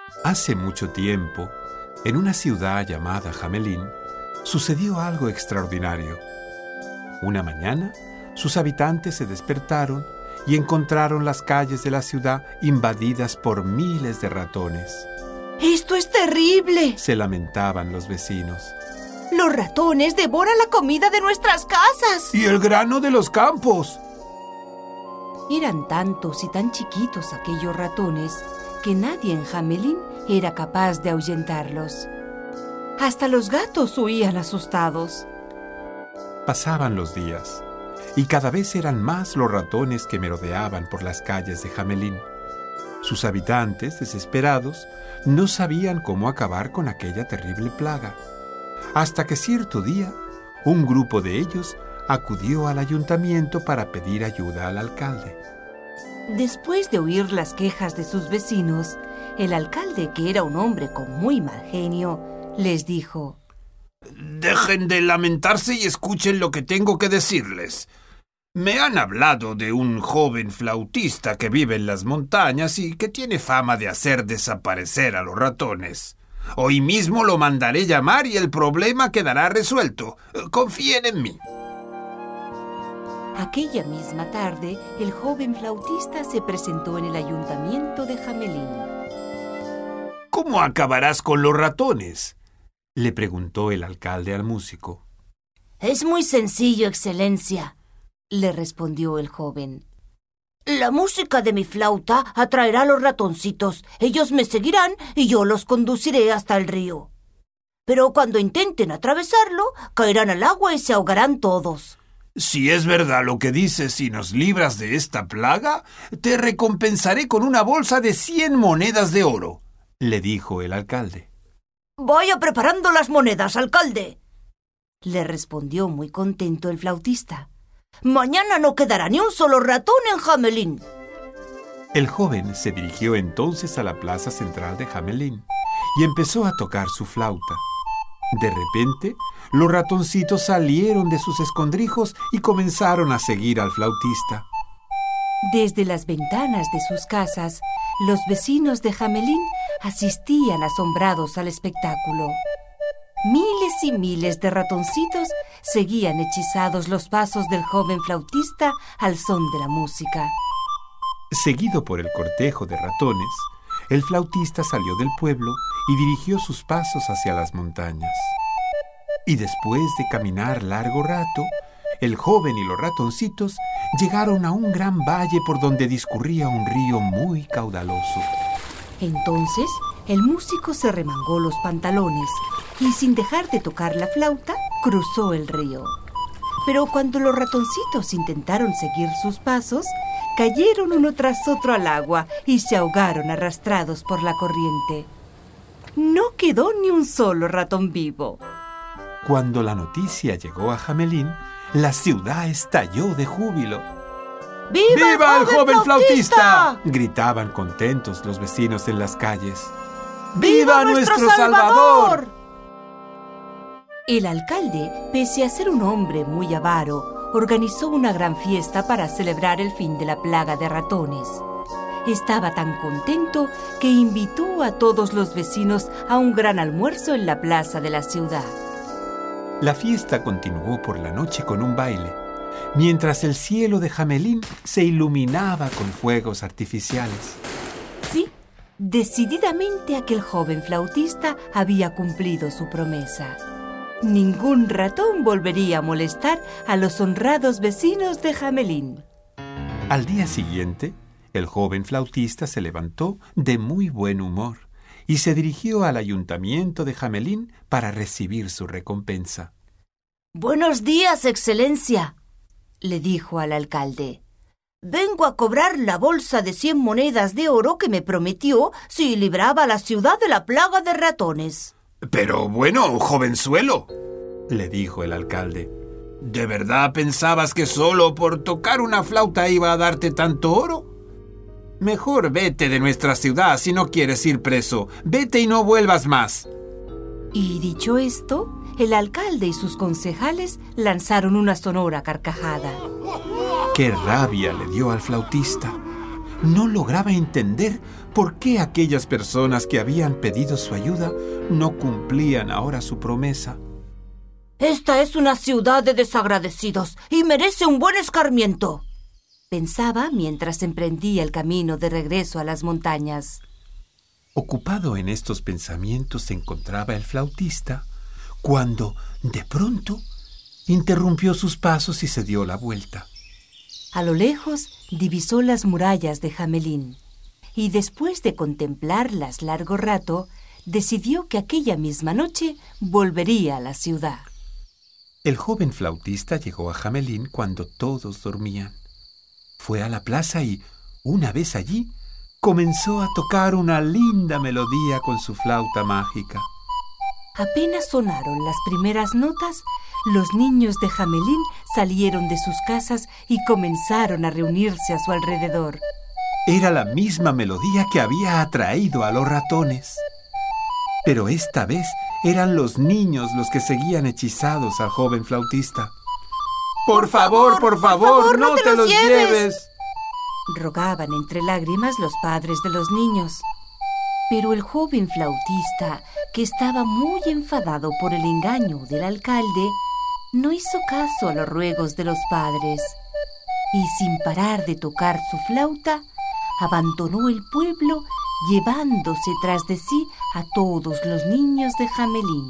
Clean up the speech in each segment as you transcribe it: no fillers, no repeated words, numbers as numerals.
Hace mucho tiempo, en una ciudad llamada Hamelin, sucedió algo extraordinario. Una mañana, sus habitantes se despertaron y encontraron las calles de la ciudad invadidas por miles de ratones. ¡Esto es terrible!, se lamentaban los vecinos. ¡Los ratones devoran la comida de nuestras casas! ¡Y el grano de los campos! Eran tantos y tan chiquitos aquellos ratones que nadie en Hamelin era capaz de ahuyentarlos. Hasta los gatos huían asustados. Pasaban los días, y cada vez eran más los ratones que merodeaban por las calles de Hamelin. Sus habitantes, desesperados, no sabían cómo acabar con aquella terrible plaga, hasta que cierto día, un grupo de ellos acudió al ayuntamiento para pedir ayuda al alcalde. Después de oír las quejas de sus vecinos, el alcalde, que era un hombre con muy mal genio, les dijo: «Dejen de lamentarse y escuchen lo que tengo que decirles. Me han hablado de un joven flautista que vive en las montañas y que tiene fama de hacer desaparecer a los ratones. Hoy mismo lo mandaré llamar y el problema quedará resuelto. Confíen en mí». Aquella misma tarde, el joven flautista se presentó en el ayuntamiento de Hamelin. «¿Cómo acabarás con los ratones?», le preguntó el alcalde al músico. «Es muy sencillo, Excelencia», le respondió el joven. «La música de mi flauta atraerá a los ratoncitos. Ellos me seguirán y yo los conduciré hasta el río. Pero cuando intenten atravesarlo, caerán al agua y se ahogarán todos». «Si es verdad lo que dices y nos libras de esta plaga, te recompensaré con una bolsa de 100 monedas de oro», le dijo el alcalde. «Vaya preparando las monedas, alcalde», le respondió muy contento el flautista. «Mañana no quedará ni un solo ratón en Hamelin». El joven se dirigió entonces a la plaza central de Hamelin y empezó a tocar su flauta. De repente, los ratoncitos salieron de sus escondrijos y comenzaron a seguir al flautista. Desde las ventanas de sus casas, los vecinos de Hamelin asistían asombrados al espectáculo. Miles y miles de ratoncitos seguían hechizados los pasos del joven flautista al son de la música. Seguido por el cortejo de ratones, el flautista salió del pueblo y dirigió sus pasos hacia las montañas. Y después de caminar largo rato, el joven y los ratoncitos llegaron a un gran valle por donde discurría un río muy caudaloso. Entonces, el músico se remangó los pantalones y, sin dejar de tocar la flauta, cruzó el río. Pero cuando los ratoncitos intentaron seguir sus pasos, cayeron uno tras otro al agua y se ahogaron arrastrados por la corriente. No quedó ni un solo ratón vivo. Cuando la noticia llegó a Hamelin, la ciudad estalló de júbilo. ¡Viva el joven flautista!, gritaban contentos los vecinos en las calles. ¡Viva nuestro Salvador! El alcalde, pese a ser un hombre muy avaro, organizó una gran fiesta para celebrar el fin de la plaga de ratones. Estaba tan contento que invitó a todos los vecinos a un gran almuerzo en la plaza de la ciudad. La fiesta continuó por la noche con un baile, mientras el cielo de Hamelin se iluminaba con fuegos artificiales. Sí, decididamente aquel joven flautista había cumplido su promesa. Ningún ratón volvería a molestar a los honrados vecinos de Hamelin. Al día siguiente, el joven flautista se levantó de muy buen humor y se dirigió al ayuntamiento de Hamelin para recibir su recompensa. «Buenos días, Excelencia», le dijo al alcalde. «Vengo a cobrar la bolsa de 100 monedas de oro que me prometió si libraba a la ciudad de la plaga de ratones». «Pero bueno, jovenzuelo», le dijo el alcalde. ¿de verdad pensabas que solo por tocar una flauta iba a darte tanto oro? Mejor vete de nuestra ciudad si no quieres ir preso. Vete y no vuelvas más». Y dicho esto, el alcalde y sus concejales lanzaron una sonora carcajada. ¡Qué rabia le dio al flautista! no lograba entender por qué aquellas personas que habían pedido su ayuda no cumplían ahora su promesa. Esta es una ciudad de desagradecidos y merece un buen escarmiento, pensaba mientras emprendía el camino de regreso a las montañas. Ocupado en estos pensamientos se encontraba el flautista, cuando, de pronto, interrumpió sus pasos y se dio la vuelta. A lo lejos divisó las murallas de Hamelin y después de contemplarlas largo rato, decidió que aquella misma noche volvería a la ciudad. El joven flautista llegó a Hamelin cuando todos dormían. Fue a la plaza y, una vez allí, comenzó a tocar una linda melodía con su flauta mágica. Apenas sonaron las primeras notas, los niños de Hamelin salieron de sus casas y comenzaron a reunirse a su alrededor. Era la misma melodía que había atraído a los ratones. Pero esta vez eran los niños los que seguían hechizados al joven flautista. ¡Por favor, no te los lleves! Rogaban entre lágrimas los padres de los niños. Pero el joven flautista, que estaba muy enfadado por el engaño del alcalde, no hizo caso a los ruegos de los padres y, sin parar de tocar su flauta, abandonó el pueblo llevándose tras de sí a todos los niños de Hamelin.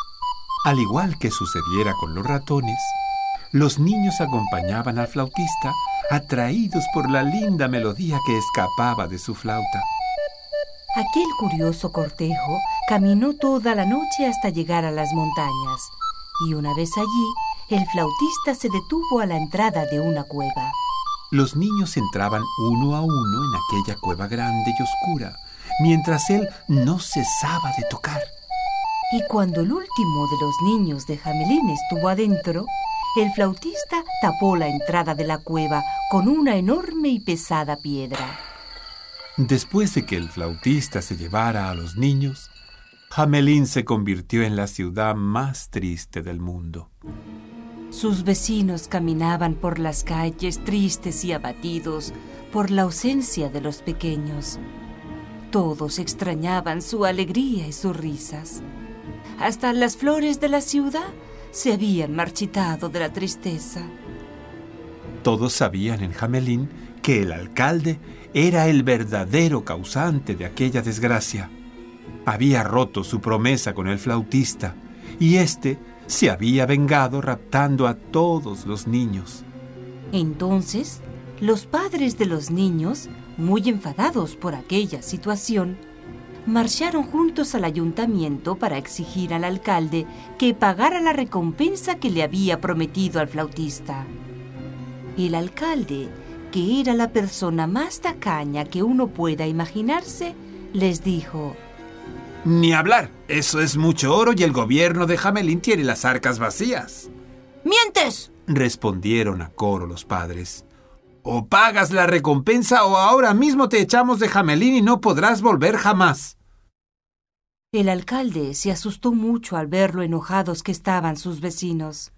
Al igual que sucediera con los ratones, los niños acompañaban al flautista atraídos por la linda melodía que escapaba de su flauta. Aquel curioso cortejo caminó toda la noche hasta llegar a las montañas, y una vez allí, el flautista se detuvo a la entrada de una cueva. Los niños entraban uno a uno en aquella cueva grande y oscura, mientras él no cesaba de tocar. Y cuando el último de los niños de Hamelin estuvo adentro, el flautista tapó la entrada de la cueva con una enorme y pesada piedra. Después de que el flautista se llevara a los niños, Hamelin se convirtió en la ciudad más triste del mundo. Sus vecinos caminaban por las calles tristes y abatidos por la ausencia de los pequeños. Todos extrañaban su alegría y sus risas. Hasta las flores de la ciudad se habían marchitado de la tristeza. Todos sabían en Hamelin que el alcalde era el verdadero causante de aquella desgracia. Había roto su promesa con el flautista y éste se había vengado raptando a todos los niños. Entonces, los padres de los niños, muy enfadados por aquella situación, marcharon juntos al ayuntamiento para exigir al alcalde que pagara la recompensa que le había prometido al flautista. El alcalde, que era la persona más tacaña que uno pueda imaginarse, les dijo: Ni hablar, eso es mucho oro y el gobierno de Hamelin tiene las arcas vacías. ¡Mientes!, respondieron a coro los padres. O pagas la recompensa o ahora mismo te echamos de Hamelin y no podrás volver jamás. El alcalde se asustó mucho al ver lo enojados que estaban sus vecinos.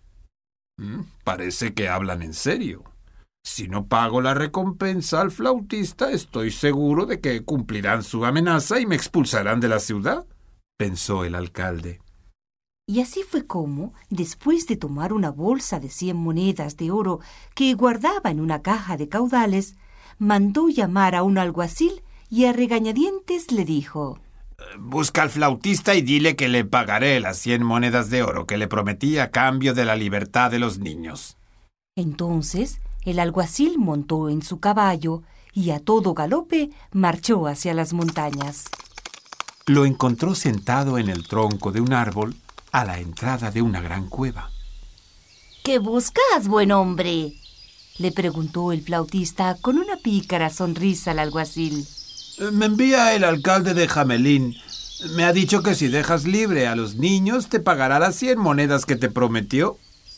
Parece que hablan en serio. Si no pago la recompensa al flautista, estoy seguro de que cumplirán su amenaza y me expulsarán de la ciudad, pensó el alcalde. Y así fue como, después de tomar una bolsa de 100 monedas de oro que guardaba en una caja de caudales, mandó llamar a un alguacil y a regañadientes le dijo: Busca al flautista y dile que le pagaré las 100 monedas de oro que le prometí a cambio de la libertad de los niños. Entonces, el alguacil montó en su caballo y a todo galope marchó hacia las montañas. Lo encontró sentado en el tronco de un árbol a la entrada de una gran cueva. ¿Qué buscas, buen hombre?, le preguntó el flautista con una pícara sonrisa al alguacil. Me envía el alcalde de Hamelin. Me ha dicho que si dejas libre a los niños te pagará las 100 monedas que te prometió.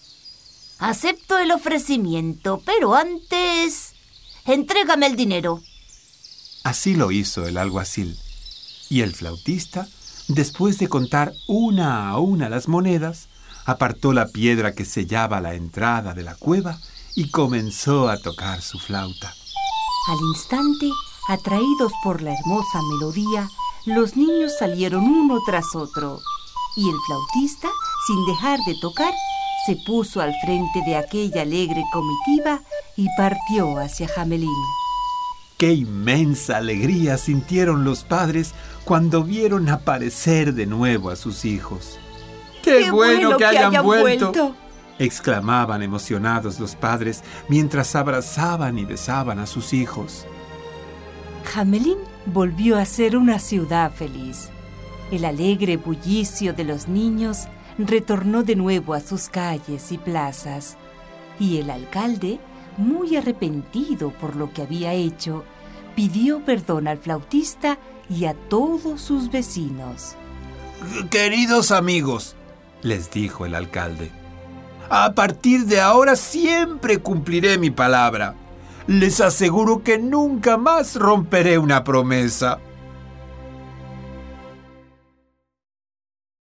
Acepto el ofrecimiento, pero antes, entrégame el dinero. Así lo hizo el alguacil. Y el flautista, después de contar una a una las monedas, apartó la piedra que sellaba la entrada de la cueva y comenzó a tocar su flauta. Al instante, atraídos por la hermosa melodía, los niños salieron uno tras otro, y el flautista, sin dejar de tocar, se puso al frente de aquella alegre comitiva y partió hacia Hamelin. ¡Qué inmensa alegría sintieron los padres cuando vieron aparecer de nuevo a sus hijos! ¡Qué bueno que hayan vuelto! Exclamaban emocionados los padres mientras abrazaban y besaban a sus hijos. Hamelin volvió a ser una ciudad feliz. El alegre bullicio de los niños retornó de nuevo a sus calles y plazas, y el alcalde, muy arrepentido por lo que había hecho, pidió perdón al flautista y a todos sus vecinos. Queridos amigos, les dijo el alcalde, a partir de ahora siempre cumpliré mi palabra. Les aseguro que nunca más romperé una promesa.